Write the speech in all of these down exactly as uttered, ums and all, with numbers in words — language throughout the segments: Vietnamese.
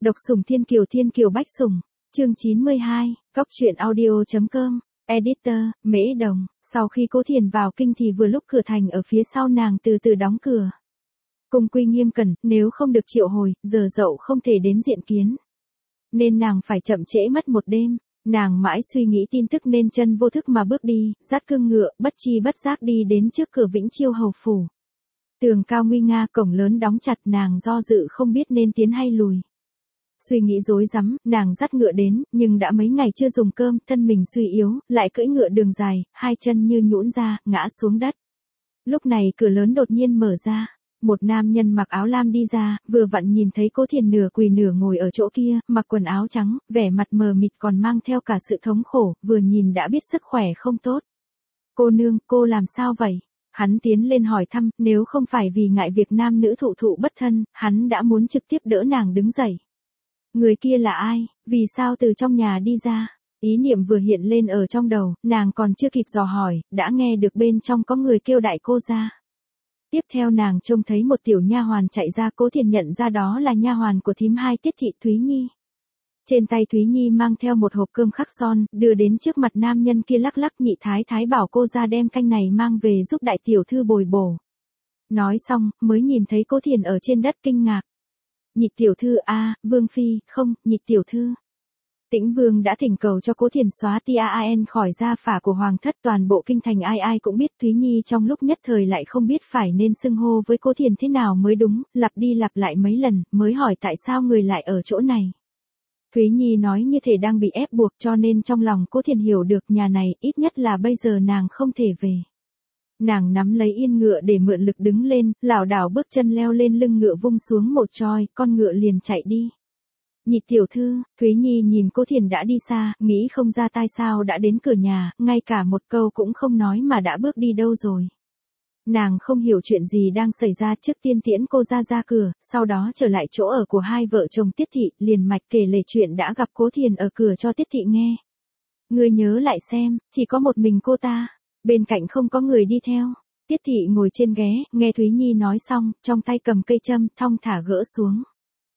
Độc sủng thiên kiều thiên kiều bách sủng, chương chín mươi hai, Cóc truyện audio.com, Editor, Mễ Đồng. Sau khi Cố Thiền vào kinh thì vừa lúc cửa thành ở phía sau nàng từ từ đóng cửa. Cung quy nghiêm cẩn, nếu không được triệu hồi, giờ dậu không thể đến diện kiến. Nên nàng phải chậm trễ mất một đêm. Nàng mãi suy nghĩ tin tức nên chân vô thức mà bước đi, dắt cương ngựa, bất chi bất giác đi đến trước cửa Vĩnh Chiêu hầu phủ. Tường cao nguy nga, cổng lớn đóng chặt, nàng do dự không biết nên tiến hay lùi. Suy nghĩ rối rắm, nàng dắt ngựa đến, nhưng đã mấy ngày chưa dùng cơm, thân mình suy yếu, lại cưỡi ngựa đường dài, hai chân như nhũn ra, ngã xuống đất. Lúc này cửa lớn đột nhiên mở ra. Một nam nhân mặc áo lam đi ra, vừa vặn nhìn thấy Cố Thiền nửa quỳ nửa ngồi ở chỗ kia, mặc quần áo trắng, vẻ mặt mờ mịt còn mang theo cả sự thống khổ, vừa nhìn đã biết sức khỏe không tốt. Cô nương, cô làm sao vậy? Hắn tiến lên hỏi thăm, nếu không phải vì ngại việc nam nữ thụ thụ bất thân, hắn đã muốn trực tiếp đỡ nàng đứng dậy. Người kia là ai? Vì sao từ trong nhà đi ra? Ý niệm vừa hiện lên ở trong đầu, nàng còn chưa kịp dò hỏi, đã nghe được bên trong có người kêu đại cô ra. Tiếp theo nàng trông thấy một tiểu nha hoàn chạy ra, Cố Thiền nhận ra đó là nha hoàn của thím hai Tiết thị Thúy Nhi. Trên tay Thúy Nhi mang theo một hộp cơm khắc son, đưa đến trước mặt nam nhân kia lắc lắc, nhị thái thái bảo cô ra đem canh này mang về giúp đại tiểu thư bồi bổ. Nói xong, mới nhìn thấy Cố Thiền ở trên đất kinh ngạc. Nhị tiểu thư a, Vương Phi, không, nhị tiểu thư. Tĩnh Vương đã thỉnh cầu cho Cố Thiền xóa T A N khỏi gia phả của hoàng thất, toàn bộ kinh thành ai ai cũng biết. Thúy Nhi trong lúc nhất thời lại không biết phải nên xưng hô với Cố Thiền thế nào mới đúng, lặp đi lặp lại mấy lần, mới hỏi tại sao người lại ở chỗ này. Thúy Nhi nói như thể đang bị ép buộc, cho nên trong lòng Cố Thiền hiểu được nhà này, ít nhất là bây giờ nàng không thể về. Nàng nắm lấy yên ngựa để mượn lực đứng lên, lảo đảo bước chân leo lên lưng ngựa, vung xuống một choi, con ngựa liền chạy đi. Nhị tiểu thư, Thúy Nhi nhìn Cố Thiền đã đi xa, nghĩ không ra tại sao đã đến cửa nhà, ngay cả một câu cũng không nói mà đã bước đi đâu rồi. Nàng không hiểu chuyện gì đang xảy ra, trước tiên tiễn cô ra ra cửa, sau đó trở lại chỗ ở của hai vợ chồng Tiết thị, liền mạch kể lể chuyện đã gặp Cố Thiền ở cửa cho Tiết thị nghe. Ngươi nhớ lại xem, chỉ có một mình cô ta, bên cạnh không có người đi theo. Tiết thị ngồi trên ghế, nghe Thúy Nhi nói xong, trong tay cầm cây châm, thong thả gỡ xuống.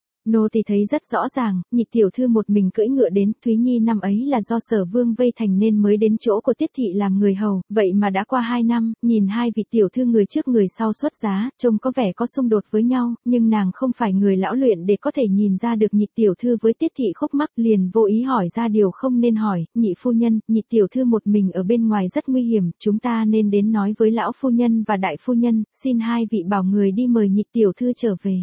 Nô tỳ thấy rất rõ ràng, nhị tiểu thư một mình cưỡi ngựa đến, Thúy Nhi năm ấy là do Sở Vương vây thành nên mới đến chỗ của Tiết thị làm người hầu, vậy mà đã qua hai năm, nhìn hai vị tiểu thư người trước người sau xuất giá, trông có vẻ có xung đột với nhau, nhưng nàng không phải người lão luyện để có thể nhìn ra được nhị tiểu thư với Tiết thị khúc mắc, liền vô ý hỏi ra điều không nên hỏi. Nhị phu nhân, nhị tiểu thư một mình ở bên ngoài rất nguy hiểm, chúng ta nên đến nói với lão phu nhân và đại phu nhân, xin hai vị bảo người đi mời nhị tiểu thư trở về.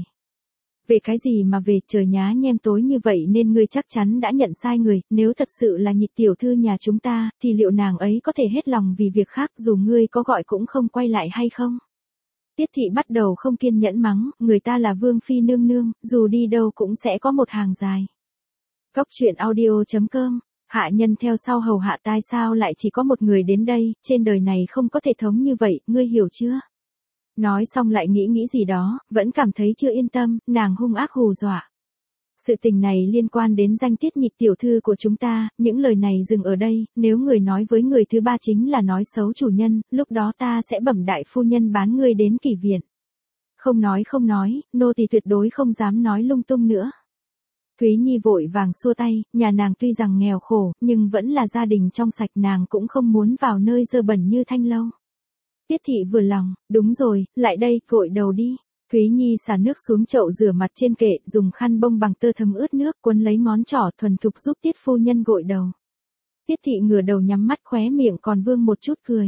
Về cái gì mà về, trời nhá nhem tối như vậy nên ngươi chắc chắn đã nhận sai người, nếu thật sự là nhị tiểu thư nhà chúng ta, thì liệu nàng ấy có thể hết lòng vì việc khác dù ngươi có gọi cũng không quay lại hay không? Tiết thị bắt đầu không kiên nhẫn mắng, người ta là Vương Phi nương nương, dù đi đâu cũng sẽ có một hàng dài. Cóc truyện audio.com, hạ nhân theo sau hầu hạ, tai sao lại chỉ có một người đến đây, trên đời này không có thể thống như vậy, ngươi hiểu chưa? Nói xong lại nghĩ nghĩ gì đó, vẫn cảm thấy chưa yên tâm, nàng hung ác hù dọa. Sự tình này liên quan đến danh tiết nhị tiểu thư của chúng ta, những lời này dừng ở đây, nếu người nói với người thứ ba chính là nói xấu chủ nhân, lúc đó ta sẽ bẩm đại phu nhân bán ngươi đến kỷ viện. Không nói không nói, nô tỳ tuyệt đối không dám nói lung tung nữa. Thúy Nhi vội vàng xua tay, nhà nàng tuy rằng nghèo khổ, nhưng vẫn là gia đình trong sạch, nàng cũng không muốn vào nơi dơ bẩn như Thanh Lâu. Tiết thị vừa lòng, đúng rồi, lại đây, gội đầu đi. Thúy Nhi xả nước xuống chậu rửa mặt trên kệ, dùng khăn bông bằng tơ thấm ướt nước, quấn lấy ngón trỏ thuần thục giúp Tiết phu nhân gội đầu. Tiết thị ngửa đầu nhắm mắt, khóe miệng còn vương một chút cười.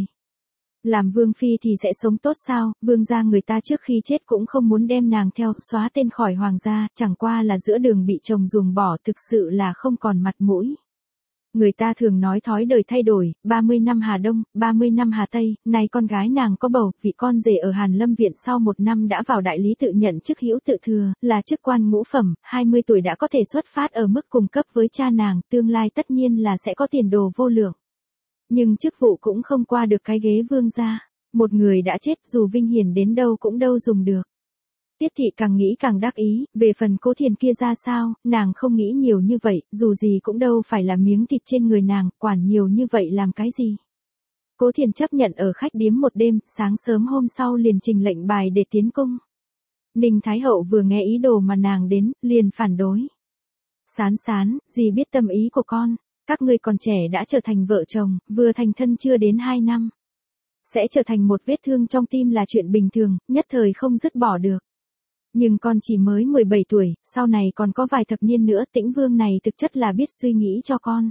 Làm Vương Phi thì sẽ sống tốt sao, Vương gia người ta trước khi chết cũng không muốn đem nàng theo, xóa tên khỏi hoàng gia, chẳng qua là giữa đường bị chồng ruồng bỏ, thực sự là không còn mặt mũi. Người ta thường nói thói đời thay đổi, ba mươi năm Hà Đông, ba mươi năm Hà Tây, nay con gái nàng có bầu, vị con rể ở Hàn Lâm Viện sau một năm đã vào đại lý tự nhận chức hữu tự thừa, là chức quan ngũ phẩm, hai mươi tuổi đã có thể xuất phát ở mức cùng cấp với cha nàng, tương lai tất nhiên là sẽ có tiền đồ vô lượng. Nhưng chức vụ cũng không qua được cái ghế vương gia, một người đã chết dù vinh hiển đến đâu cũng đâu dùng được. Tiết thị càng nghĩ càng đắc ý, về phần Cố Thiền kia ra sao, nàng không nghĩ nhiều như vậy, dù gì cũng đâu phải là miếng thịt trên người nàng, quản nhiều như vậy làm cái gì. Cố Thiền chấp nhận ở khách điếm một đêm, sáng sớm hôm sau liền trình lệnh bài để tiến cung. Ninh Thái Hậu vừa nghe ý đồ mà nàng đến, liền phản đối. Sán sán, dì biết tâm ý của con, các ngươi còn trẻ đã trở thành vợ chồng, vừa thành thân chưa đến hai năm. Sẽ trở thành một vết thương trong tim là chuyện bình thường, nhất thời không dứt bỏ được. Nhưng con chỉ mới mười bảy tuổi, sau này còn có vài thập niên nữa, Tĩnh Vương này thực chất là biết suy nghĩ cho con.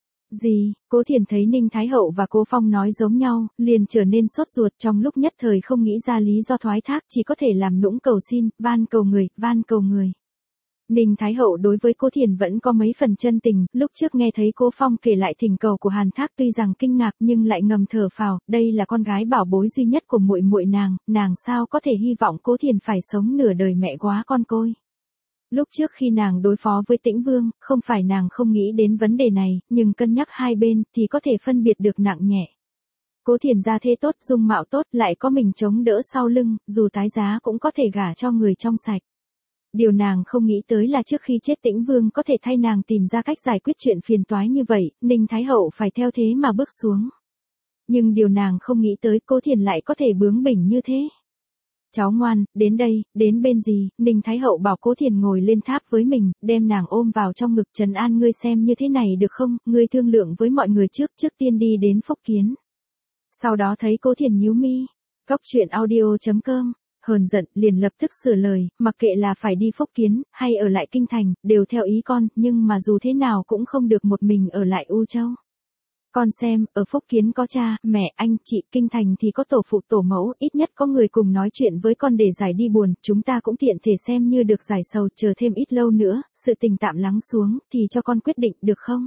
Gì, Cố Thiền thấy Ninh Thái Hậu và Cố Phong nói giống nhau, liền trở nên sốt ruột, trong lúc nhất thời không nghĩ ra lý do thoái thác, chỉ có thể làm nũng cầu xin, van cầu người, van cầu người. Ninh Thái Hậu đối với Cố Thiền vẫn có mấy phần chân tình, lúc trước nghe thấy Cố Phong kể lại thỉnh cầu của Hàn Thác tuy rằng kinh ngạc nhưng lại ngầm thở phào, đây là con gái bảo bối duy nhất của muội muội nàng, nàng sao có thể hy vọng Cố Thiền phải sống nửa đời mẹ quá con côi. Lúc trước khi nàng đối phó với Tĩnh Vương, không phải nàng không nghĩ đến vấn đề này, nhưng cân nhắc hai bên thì có thể phân biệt được nặng nhẹ. Cố Thiền gia thế tốt, dung mạo tốt, lại có mình chống đỡ sau lưng, dù tái giá cũng có thể gả cho người trong sạch. Điều nàng không nghĩ tới là trước khi chết Tĩnh Vương có thể thay nàng tìm ra cách giải quyết chuyện phiền toái như vậy, Ninh Thái Hậu phải theo thế mà bước xuống. Nhưng điều nàng không nghĩ tới, Cố Thiền lại có thể bướng bỉnh như thế. Cháu ngoan, đến đây, đến bên gì, Ninh Thái Hậu bảo Cố Thiền ngồi lên tháp với mình, đem nàng ôm vào trong ngực, trấn an ngươi xem như thế này được không, ngươi thương lượng với mọi người trước, trước tiên đi đến Phúc Kiến. Sau đó thấy Cố Thiền nhíu mi, Cóc truyện audio chấm com, hờn giận, liền lập tức sửa lời, mặc kệ là phải đi Phúc Kiến, hay ở lại Kinh Thành, đều theo ý con, nhưng mà dù thế nào cũng không được một mình ở lại U Châu. Con xem, ở Phúc Kiến có cha, mẹ, anh, chị, Kinh Thành thì có tổ phụ tổ mẫu, ít nhất có người cùng nói chuyện với con để giải đi buồn, chúng ta cũng tiện thể xem như được giải sầu, chờ thêm ít lâu nữa, sự tình tạm lắng xuống, thì cho con quyết định, được không?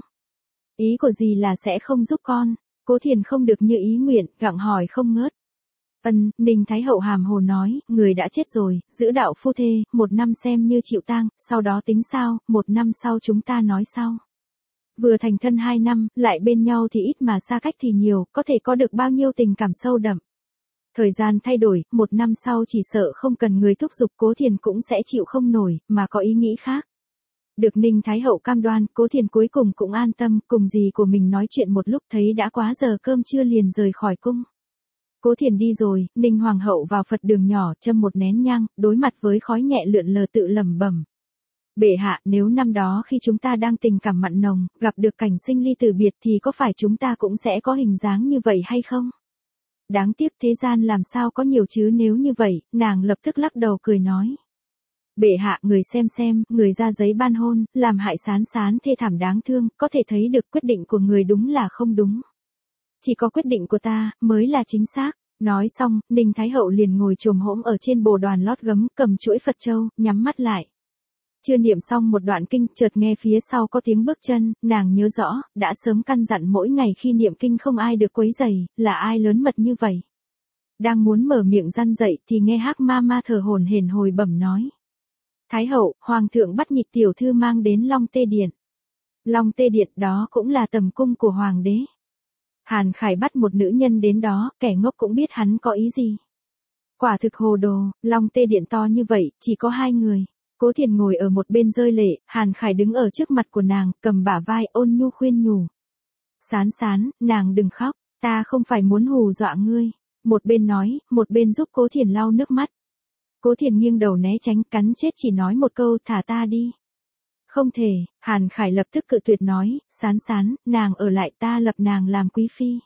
Ý của dì là sẽ không giúp con, Cố Thiền không được như ý nguyện, gặng hỏi không ngớt. Ân, Ninh Thái Hậu hàm hồ nói, người đã chết rồi, giữ đạo phu thê, một năm xem như chịu tang, sau đó tính sao, một năm sau chúng ta nói sau. Vừa thành thân hai năm, lại bên nhau thì ít mà xa cách thì nhiều, có thể có được bao nhiêu tình cảm sâu đậm. Thời gian thay đổi, một năm sau chỉ sợ không cần người thúc giục, Cố Thiền cũng sẽ chịu không nổi, mà có ý nghĩ khác. Được Ninh Thái Hậu cam đoan, Cố Thiền cuối cùng cũng an tâm, cùng dì của mình nói chuyện một lúc thấy đã quá giờ cơm trưa liền rời khỏi cung. Cố Thiền đi rồi, Ninh Hoàng hậu vào Phật đường nhỏ, châm một nén nhang, đối mặt với khói nhẹ lượn lờ tự lẩm bẩm. Bệ hạ, nếu năm đó khi chúng ta đang tình cảm mặn nồng, gặp được cảnh sinh ly tử biệt thì có phải chúng ta cũng sẽ có hình dáng như vậy hay không? Đáng tiếc thế gian làm sao có nhiều chứ, nếu như vậy, nàng lập tức lắc đầu cười nói. Bệ hạ, người xem xem, người ra giấy ban hôn, làm hại Sán Sán thê thảm đáng thương, có thể thấy được quyết định của người đúng là không đúng. Chỉ có quyết định của ta, mới là chính xác. Nói xong, Ninh Thái Hậu liền ngồi chồm hổm ở trên bồ đoàn lót gấm, cầm chuỗi Phật châu, nhắm mắt lại. Chưa niệm xong một đoạn kinh, chợt nghe phía sau có tiếng bước chân, nàng nhớ rõ, đã sớm căn dặn mỗi ngày khi niệm kinh không ai được quấy rầy, là ai lớn mật như vậy. Đang muốn mở miệng răn dậy thì nghe Hắc Ma Ma thở hổn hển hồi bẩm nói. Thái Hậu, Hoàng thượng bắt Nhịch tiểu thư mang đến Long Tê Điện. Long Tê Điện đó cũng là tầm cung của Hoàng đế. Hàn Khải bắt một nữ nhân đến đó, kẻ ngốc cũng biết hắn có ý gì. Quả thực hồ đồ, Long Tê Điện to như vậy, chỉ có hai người. Cố Thiền ngồi ở một bên rơi lệ, Hàn Khải đứng ở trước mặt của nàng, cầm bả vai ôn nhu khuyên nhủ. Sán Sán, nàng đừng khóc, ta không phải muốn hù dọa ngươi. Một bên nói, một bên giúp Cố Thiền lau nước mắt. Cố Thiền nghiêng đầu né tránh, cắn chết chỉ nói một câu, thả ta đi. Không thể, Hàn Khải lập tức cự tuyệt nói, Sán Sán, nàng ở lại, ta lập nàng làm quý phi.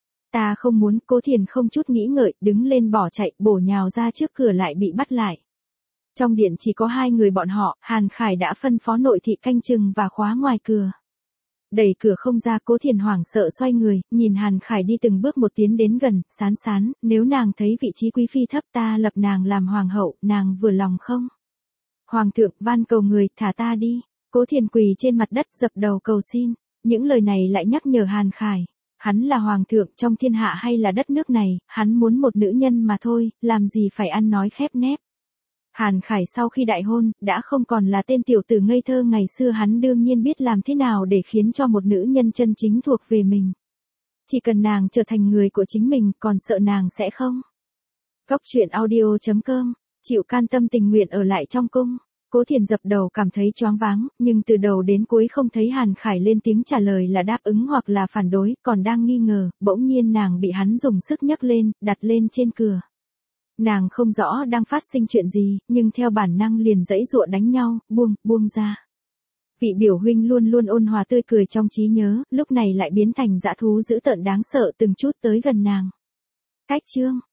Ta không muốn. Cố Thiền không chút nghĩ ngợi, đứng lên bỏ chạy, bổ nhào ra trước cửa lại bị bắt lại. Trong điện chỉ có hai người bọn họ, Hàn Khải đã phân phó nội thị canh chừng và khóa ngoài cửa. Đẩy cửa không ra, Cố Thiền hoảng sợ xoay người, nhìn Hàn Khải đi từng bước một tiến đến gần, Sán Sán, nếu nàng thấy vị trí quý phi thấp, ta lập nàng làm hoàng hậu, nàng vừa lòng không? Hoàng thượng, van cầu người, thả ta đi. Cố Thiền quỳ trên mặt đất dập đầu cầu xin, những lời này lại nhắc nhở Hàn Khải. Hắn là hoàng thượng trong thiên hạ hay là đất nước này, hắn muốn một nữ nhân mà thôi, làm gì phải ăn nói khép nép. Hàn Khải sau khi đại hôn, đã không còn là tên tiểu tử ngây thơ ngày xưa, hắn đương nhiên biết làm thế nào để khiến cho một nữ nhân chân chính thuộc về mình. Chỉ cần nàng trở thành người của chính mình, còn sợ nàng sẽ không. Cóc truyện audio chấm com, chịu can tâm tình nguyện ở lại trong cung. Cố Thiền dập đầu cảm thấy choáng váng, nhưng từ đầu đến cuối không thấy Hàn Khải lên tiếng trả lời là đáp ứng hoặc là phản đối, còn đang nghi ngờ, bỗng nhiên nàng bị hắn dùng sức nhấc lên, đặt lên trên cửa. Nàng không rõ đang phát sinh chuyện gì, nhưng theo bản năng liền giãy giụa đánh nhau, buông, buông ra. Vị biểu huynh luôn luôn ôn hòa tươi cười trong trí nhớ, lúc này lại biến thành dã thú dữ tợn đáng sợ từng chút tới gần nàng. Cách chương